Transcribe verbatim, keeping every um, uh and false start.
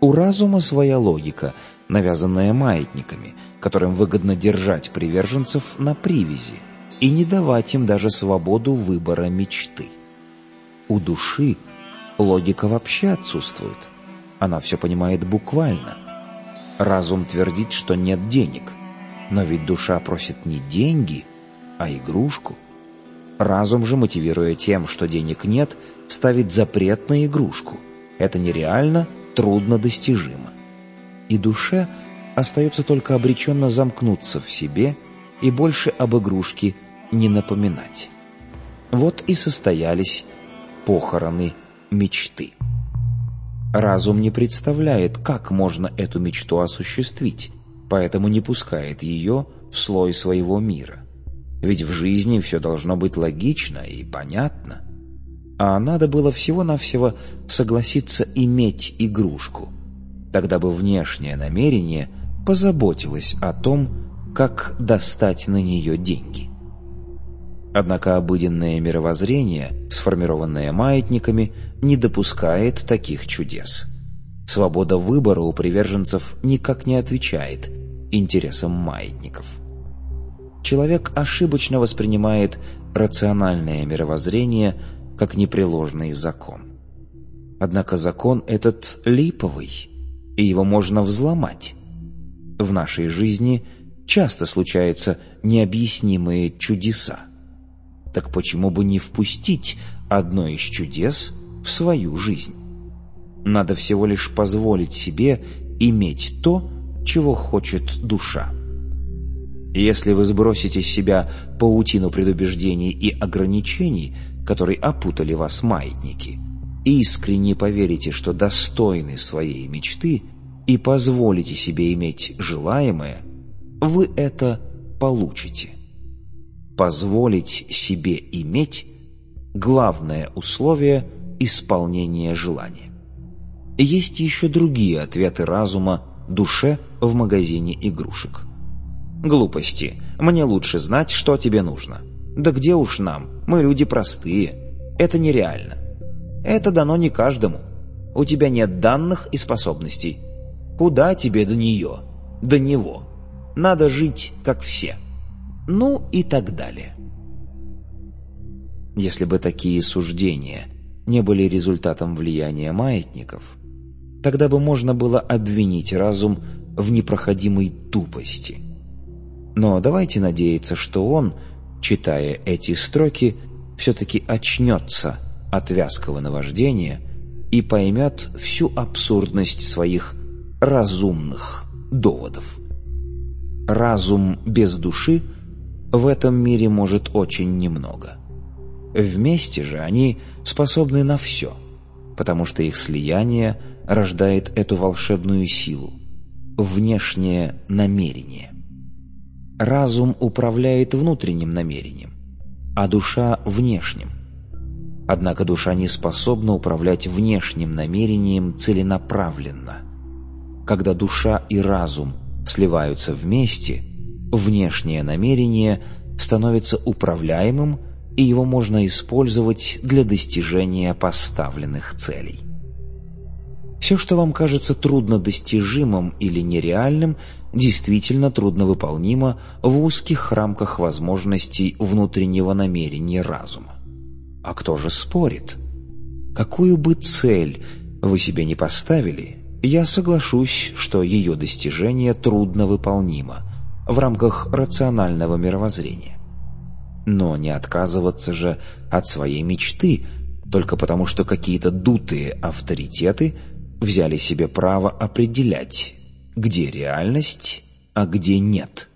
У разума своя логика, навязанная маятниками, которым выгодно держать приверженцев на привязи и не давать им даже свободу выбора мечты. У души логика вообще отсутствует. Она все понимает буквально. Разум твердит, что нет денег, но ведь душа просит не деньги, а игрушку. Разум же, мотивируя тем, что денег нет, ставит запрет на игрушку. Это нереально, трудно достижимо. И душе остается только обреченно замкнуться в себе и больше об игрушке не напоминать. Вот и состоялись похороны мечты. Разум не представляет, как можно эту мечту осуществить, поэтому не пускает ее в слой своего мира. Ведь в жизни все должно быть логично и понятно. А надо было всего-навсего согласиться иметь игрушку. Тогда бы внешнее намерение позаботилось о том, как достать на нее деньги. Однако обыденное мировоззрение, сформированное маятниками, не допускает таких чудес. Свобода выбора у приверженцев никак не отвечает интересам маятников. Человек ошибочно воспринимает рациональное мировоззрение как непреложный закон. Однако закон этот липовый, и его можно взломать. В нашей жизни часто случаются необъяснимые чудеса. Так почему бы не впустить одно из чудес в свою жизнь? Надо всего лишь позволить себе иметь то, чего хочет душа. Если вы сбросите с себя паутину предубеждений и ограничений, которые опутали вас маятники, и искренне поверите, что достойны своей мечты, и позволите себе иметь желаемое, вы это получите. Позволить себе иметь – главное условие исполнения желания. Есть еще другие ответы разума душе в магазине игрушек. Глупости. Мне лучше знать, что тебе нужно. Да где уж нам, мы люди простые. Это нереально. Это дано не каждому. У тебя нет данных и способностей. Куда тебе до нее, до него? Надо жить, как все. Ну и так далее. Если бы такие суждения не были результатом влияния маятников, тогда бы можно было обвинить разум в непроходимой тупости. Но давайте надеяться, что он, читая эти строки, все-таки очнется от вязкого наваждения и поймет всю абсурдность своих разумных доводов. Разум без души в этом мире может очень немного. Вместе же они способны на все, потому что их слияние рождает эту волшебную силу – внешнее намерение. Разум управляет внутренним намерением, а душа – внешним. Однако душа не способна управлять внешним намерением целенаправленно. Когда душа и разум сливаются вместе, внешнее намерение становится управляемым, и его можно использовать для достижения поставленных целей. Все, что вам кажется труднодостижимым или нереальным, действительно трудновыполнимо в узких рамках возможностей внутреннего намерения разума. А кто же спорит? Какую бы цель вы себе не поставили, я соглашусь, что ее достижение трудновыполнимо в рамках рационального мировоззрения. Но не отказываться же от своей мечты только потому, что какие-то дутые авторитеты взяли себе право определять, где реальность, а где нет.